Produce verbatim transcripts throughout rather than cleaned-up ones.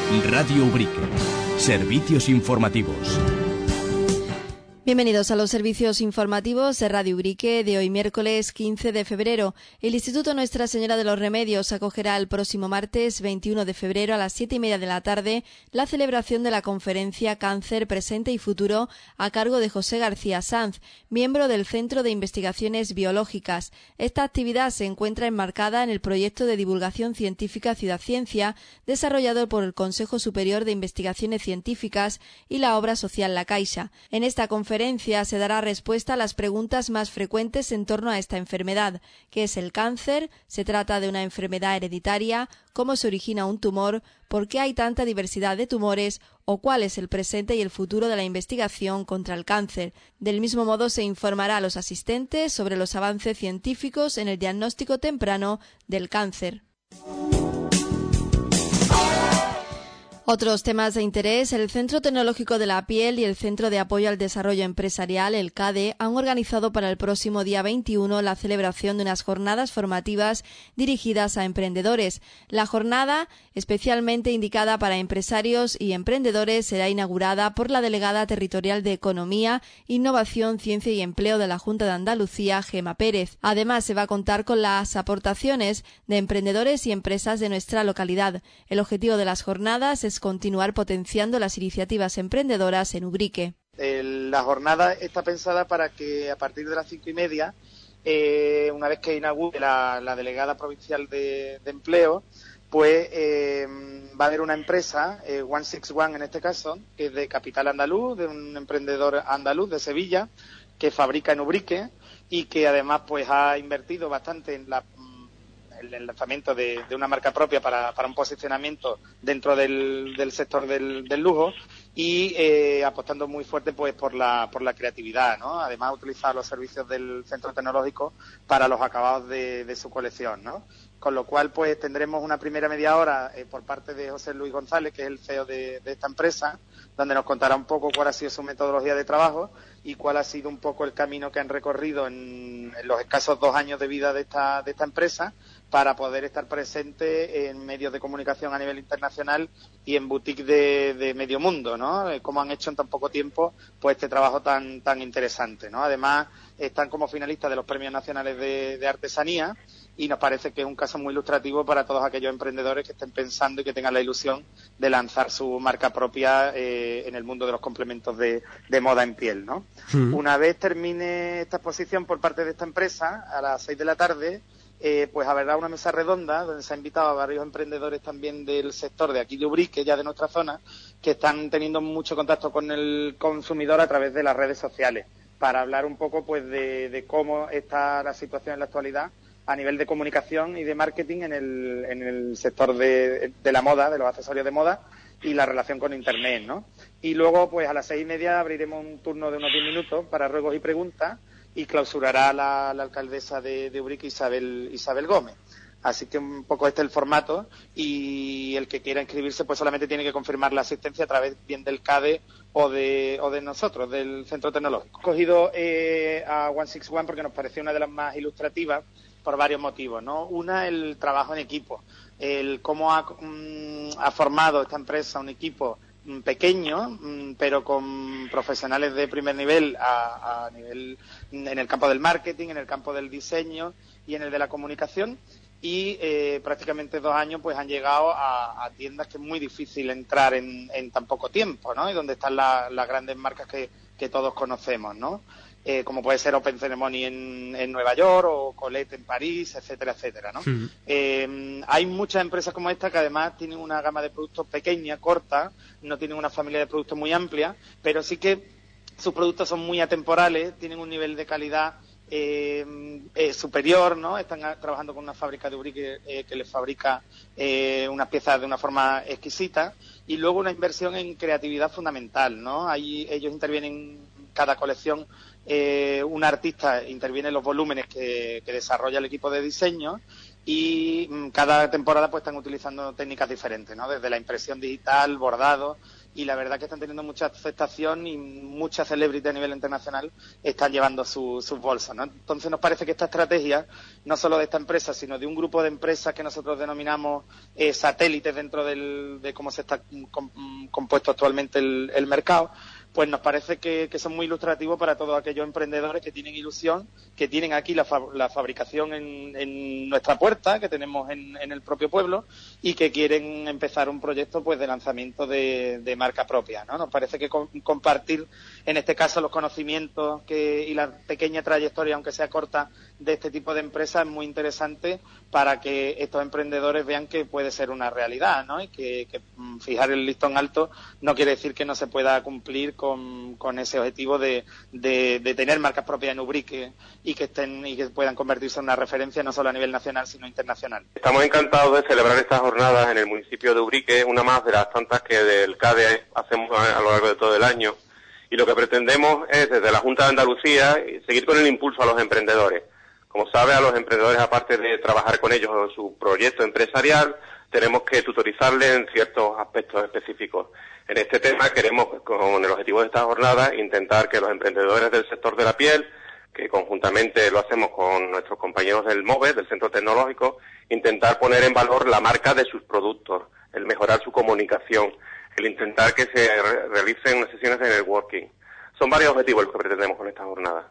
Radio Ubrique. Servicios informativos. Bienvenidos a los servicios informativos de Radio Ubrique de hoy miércoles quince de febrero. El Instituto Nuestra Señora de los Remedios acogerá el próximo martes veintiuno de febrero a las siete y media de la tarde la celebración de la conferencia Cáncer, Presente y Futuro a cargo de José García Sanz, miembro del Centro de Investigaciones Biológicas. Esta actividad se encuentra enmarcada en el proyecto de divulgación científica Ciudad Ciencia, desarrollado por el Consejo Superior de Investigaciones Científicas y la obra social La Caixa. En esta conferencia se dará respuesta a las preguntas más frecuentes en torno a esta enfermedad. ¿Qué es el cáncer? ¿Se trata de una enfermedad hereditaria? ¿Cómo se origina un tumor? ¿Por qué hay tanta diversidad de tumores? ¿O cuál es el presente y el futuro de la investigación contra el cáncer? Del mismo modo, se informará a los asistentes sobre los avances científicos en el diagnóstico temprano del cáncer. Otros temas de interés: el Centro Tecnológico de la Piel y el Centro de Apoyo al Desarrollo Empresarial, el CADE, han organizado para el próximo día veintiuno la celebración de unas jornadas formativas dirigidas a emprendedores. La jornada, especialmente indicada para empresarios y emprendedores, será inaugurada por la delegada territorial de Economía, Innovación, Ciencia y Empleo de la Junta de Andalucía, Gema Pérez. Además, se va a contar con las aportaciones de emprendedores y empresas de nuestra localidad. El objetivo de las jornadas es continuar potenciando las iniciativas emprendedoras en Ubrique. La jornada está pensada para que a partir de las cinco y media, eh, una vez que inaugure la, la delegada provincial de, de empleo, pues eh, va a haber una empresa, eh, ciento sesenta y uno en este caso, que es de capital andaluz, de un emprendedor andaluz de Sevilla, que fabrica en Ubrique y que además pues ha invertido bastante en la el lanzamiento de, de una marca propia para, para un posicionamiento dentro del, del sector del, del lujo y eh, apostando muy fuerte pues por la por la creatividad, ¿no? Además, utilizar los servicios del centro tecnológico para los acabados de, de su colección, ¿no? Con lo cual pues tendremos una primera media hora eh, por parte de José Luis González, que es el C E O de, de esta empresa, donde nos contará un poco cuál ha sido su metodología de trabajo y cuál ha sido un poco el camino que han recorrido en, en los escasos dos años de vida de esta de esta empresa, para poder estar presente en medios de comunicación a nivel internacional y en boutiques de, de medio mundo, ¿no? Cómo han hecho en tan poco tiempo pues este trabajo tan tan interesante, ¿no? Además, están como finalistas de los Premios Nacionales de, de Artesanía y nos parece que es un caso muy ilustrativo para todos aquellos emprendedores que estén pensando y que tengan la ilusión de lanzar su marca propia eh, en el mundo de los complementos de, de moda en piel, ¿no? Sí. Una vez termine esta exposición por parte de esta empresa, a las seis de la tarde, Eh, pues habrá una mesa redonda donde se ha invitado a varios emprendedores también del sector de aquí de Ubrique, ya de nuestra zona, que están teniendo mucho contacto con el consumidor a través de las redes sociales, para hablar un poco pues de, de cómo está la situación en la actualidad a nivel de comunicación y de marketing en el, en el sector de, de la moda, de los accesorios de moda y la relación con Internet, ¿no? Y luego pues a las seis y media abriremos un turno de unos diez minutos para ruegos y preguntas y clausurará la, la alcaldesa de, de Ubrique, Isabel, Isabel Gómez. Así que un poco este es el formato y el que quiera inscribirse pues solamente tiene que confirmar la asistencia a través bien del CADE o de, o de nosotros, del Centro Tecnológico. Hemos cogido eh, a ciento sesenta y uno porque nos pareció una de las más ilustrativas por varios motivos, ¿no? Una, el trabajo en equipo, el cómo ha, mm, ha formado esta empresa un equipo pequeño, pero con profesionales de primer nivel a, a nivel en el campo del marketing, en el campo del diseño y en el de la comunicación, y eh, prácticamente dos años pues han llegado a, a tiendas que es muy difícil entrar en, en tan poco tiempo, ¿no? Y donde están la, las grandes marcas que, que todos conocemos, ¿no? Eh, como puede ser Open Ceremony en, en Nueva York o Colette en París, etcétera, etcétera, ¿no? Sí. Eh, hay muchas empresas como esta que además tienen una gama de productos pequeña, corta, no tienen una familia de productos muy amplia, pero sí que sus productos son muy atemporales, tienen un nivel de calidad eh, eh, superior, ¿no? Están a, trabajando con una fábrica de Ubrique eh, que les fabrica eh, unas piezas de una forma exquisita, y luego una inversión en creatividad fundamental, ¿no? Ahí ellos intervienen en cada colección. Eh, un artista interviene en los volúmenes que, que desarrolla el equipo de diseño y mm, cada temporada pues están utilizando técnicas diferentes, ¿no? Desde la impresión digital, bordado y la verdad que están teniendo mucha aceptación y muchas celebrities a nivel internacional están llevando su, sus bolsas, ¿no? Entonces nos parece que esta estrategia, no solo de esta empresa, sino de un grupo de empresas que nosotros denominamos eh, satélites dentro del, de cómo se está com, compuesto actualmente el, el mercado, pues nos parece que, que son muy ilustrativos para todos aquellos emprendedores que tienen ilusión, que tienen aquí la, fa la fabricación en, en nuestra puerta, que tenemos en, en el propio pueblo, y que quieren empezar un proyecto pues de lanzamiento de, de marca propia, ¿no? Nos parece que con, compartir, en este caso, los conocimientos que, y la pequeña trayectoria, aunque sea corta, de este tipo de empresas es muy interesante para que estos emprendedores vean que puede ser una realidad, ¿no? Y que, que fijar el listón alto no quiere decir que no se pueda cumplir con, con ese objetivo de, de, de tener marcas propias en Ubrique y que estén y que puedan convertirse en una referencia no solo a nivel nacional sino internacional. Estamos encantados de celebrar estas jornadas en el municipio de Ubrique, una más de las tantas que del C A D E hacemos a lo largo de todo el año, y lo que pretendemos es desde la Junta de Andalucía seguir con el impulso a los emprendedores. Como sabe, a los emprendedores, aparte de trabajar con ellos en su proyecto empresarial, tenemos que tutorizarles en ciertos aspectos específicos. En este tema queremos, con el objetivo de esta jornada, intentar que los emprendedores del sector de la piel, que conjuntamente lo hacemos con nuestros compañeros del MOVE, del Centro Tecnológico, intentar poner en valor la marca de sus productos, el mejorar su comunicación, el intentar que se re realicen sesiones de networking. Son varios objetivos los que pretendemos con esta jornada.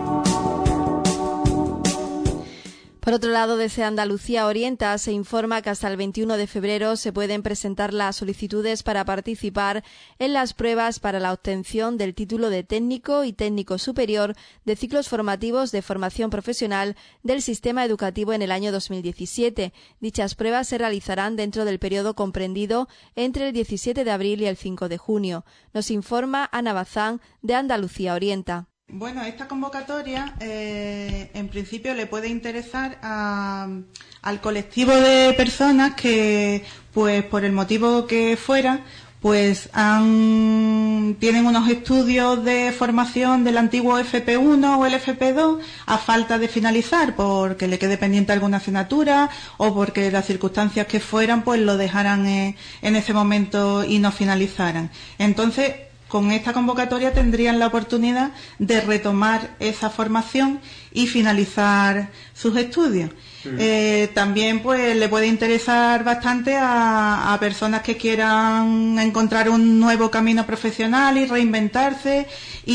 Por otro lado, desde Andalucía Orienta se informa que hasta el veintiuno de febrero se pueden presentar las solicitudes para participar en las pruebas para la obtención del título de técnico y técnico superior de ciclos formativos de formación profesional del sistema educativo en el año dos mil diecisiete. Dichas pruebas se realizarán dentro del periodo comprendido entre el diecisiete de abril y el cinco de junio. Nos informa Ana Bazán de Andalucía Orienta. Bueno, esta convocatoria eh, en principio le puede interesar a, al colectivo de personas que, pues por el motivo que fuera, pues han, tienen unos estudios de formación del antiguo F P uno o el F P dos a falta de finalizar porque le quede pendiente alguna asignatura o porque las circunstancias que fueran pues lo dejaran eh, en ese momento y no finalizaran. Entonces, con esta convocatoria tendrían la oportunidad de retomar esa formación y finalizar sus estudios. Mm. Eh, también pues le puede interesar bastante a, a personas que quieran encontrar un nuevo camino profesional y reinventarse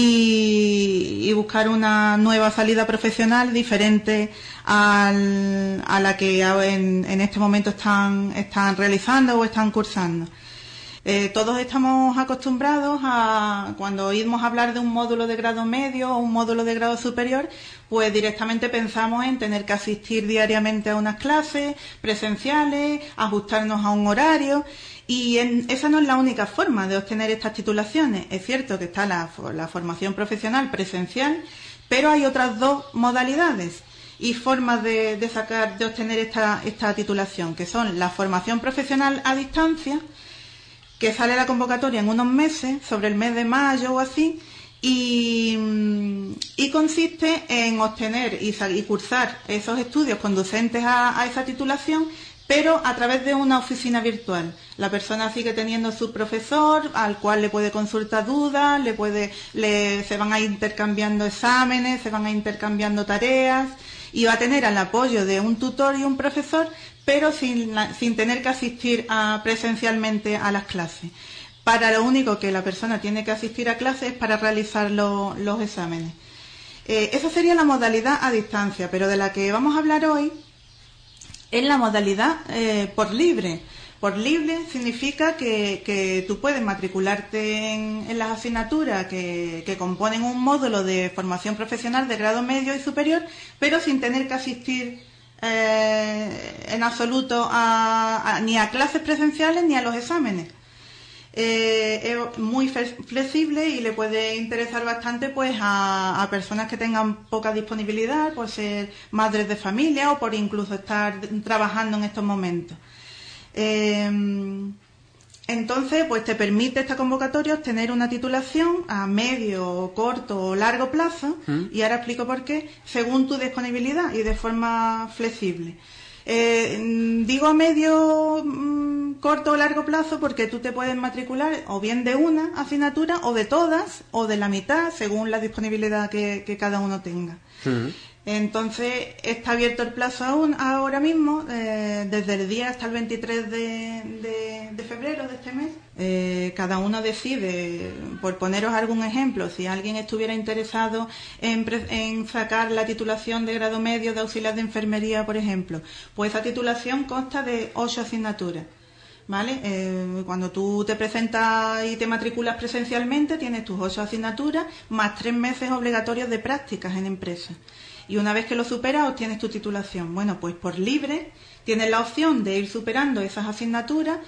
y, y buscar una nueva salida profesional diferente al, a la que en, en este momento están, están realizando o están cursando. Eh, todos estamos acostumbrados a, cuando oímos hablar de un módulo de grado medio o un módulo de grado superior, pues directamente pensamos en tener que asistir diariamente a unas clases presenciales, ajustarnos a un horario, y en, esa no es la única forma de obtener estas titulaciones. Es cierto que está la, la formación profesional presencial, pero hay otras dos modalidades y formas de, de sacar, de obtener esta, esta titulación, que son la formación profesional a distancia, que sale la convocatoria en unos meses, sobre el mes de mayo o así, y, y consiste en obtener y, y cursar esos estudios conducentes a, a esa titulación, pero a través de una oficina virtual. La persona sigue teniendo su profesor, al cual le puede consultar dudas, le puede, le, se van a ir intercambiando exámenes, se van a ir intercambiando tareas, y va a tener el apoyo de un tutor y un profesor, pero sin, sin tener que asistir a, presencialmente a las clases. Para lo único que la persona tiene que asistir a clases es para realizar lo, los exámenes. Eh, esa sería la modalidad a distancia, pero de la que vamos a hablar hoy es la modalidad eh, por libre. Por libre significa que, que tú puedes matricularte en, en las asignaturas que, que componen un módulo de formación profesional de grado medio y superior, pero sin tener que asistir Eh, en absoluto a, a, ni a clases presenciales ni a los exámenes. Eh, es muy flexible y le puede interesar bastante pues a, a personas que tengan poca disponibilidad por ser madres de familia o por incluso estar trabajando en estos momentos. Eh, Entonces, pues te permite esta convocatoria obtener una titulación a medio, corto o largo plazo, ¿Mm? Y ahora explico por qué, según tu disponibilidad y de forma flexible. Eh, digo a medio corto o largo plazo porque tú te puedes matricular o bien de una asignatura o de todas o de la mitad según la disponibilidad que, que cada uno tenga. Uh-huh. Entonces está abierto el plazo aún ahora mismo, eh, desde el día hasta el veintitrés de, de, de febrero de este mes. Eh, cada uno decide, por poneros algún ejemplo, si alguien estuviera interesado en, en sacar la titulación de grado medio de auxiliar de enfermería, por ejemplo, pues esa titulación consta de ocho asignaturas. ¿Vale? Eh, cuando tú te presentas y te matriculas presencialmente, tienes tus ocho asignaturas más tres meses obligatorios de prácticas en empresas. Y una vez que lo superas, obtienes tu titulación. Bueno, pues por libre tienes la opción de ir superando esas asignaturas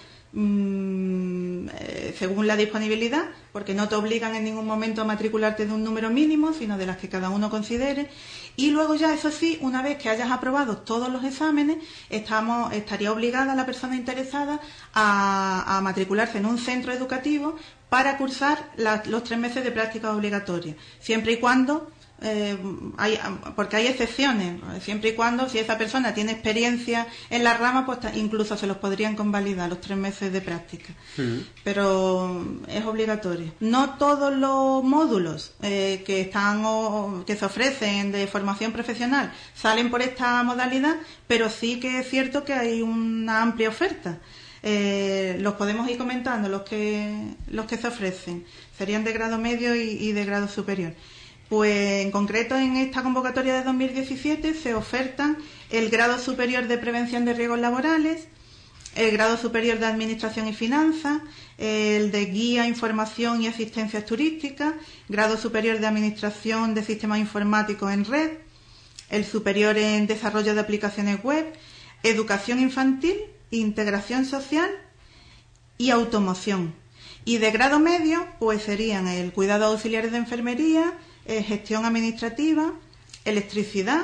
mmm, eh, según la disponibilidad, porque no te obligan en ningún momento a matricularte de un número mínimo, sino de las que cada uno considere. Y luego ya, eso sí, una vez que hayas aprobado todos los exámenes, estamos, estaría obligada la persona interesada a, a matricularse en un centro educativo para cursar la, los tres meses de prácticas obligatorias, siempre y cuando... Eh, hay, porque hay excepciones, siempre y cuando si esa persona tiene experiencia en la rama, pues incluso se los podrían convalidar los tres meses de práctica. Uh-huh. Pero es obligatorio. No todos los módulos eh, que están o, que se ofrecen de formación profesional salen por esta modalidad, pero sí que es cierto que hay una amplia oferta. Eh, los podemos ir comentando, los que los que se ofrecen serían de grado medio y, y de grado superior. Pues en concreto en esta convocatoria de dos mil diecisiete se ofertan el grado superior de prevención de riesgos laborales, el grado superior de administración y finanzas, el de guía, información y asistencias turísticas, grado superior de administración de sistemas informáticos en red, el superior en desarrollo de aplicaciones web, educación infantil, integración social y automoción. Y de grado medio pues serían el cuidado auxiliares de enfermería, Eh, gestión administrativa, electricidad,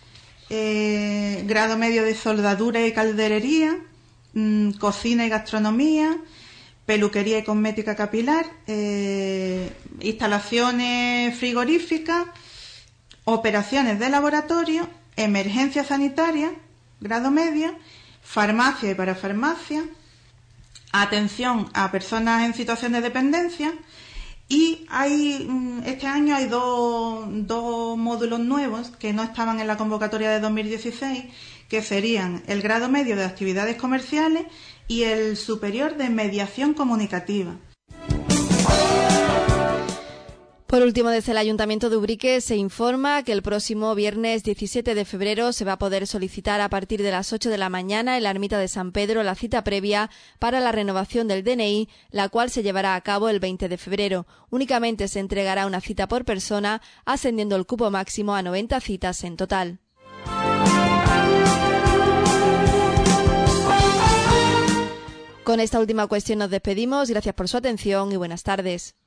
eh, grado medio de soldadura y calderería, mmm, cocina y gastronomía, peluquería y cosmética capilar, eh, instalaciones frigoríficas, operaciones de laboratorio, emergencia sanitaria, grado medio, farmacia y parafarmacia, atención a personas en situación de dependencia. Y hay este año hay dos, dos módulos nuevos que no estaban en la convocatoria de dos mil dieciséis, que serían el grado medio de actividades comerciales y el superior de mediación comunicativa. Por último, desde el Ayuntamiento de Ubrique se informa que el próximo viernes diecisiete de febrero se va a poder solicitar a partir de las ocho de la mañana en la Ermita de San Pedro la cita previa para la renovación del D N I, la cual se llevará a cabo el veinte de febrero. Únicamente se entregará una cita por persona, ascendiendo el cupo máximo a noventa citas en total. Con esta última cuestión nos despedimos. Gracias por su atención y buenas tardes.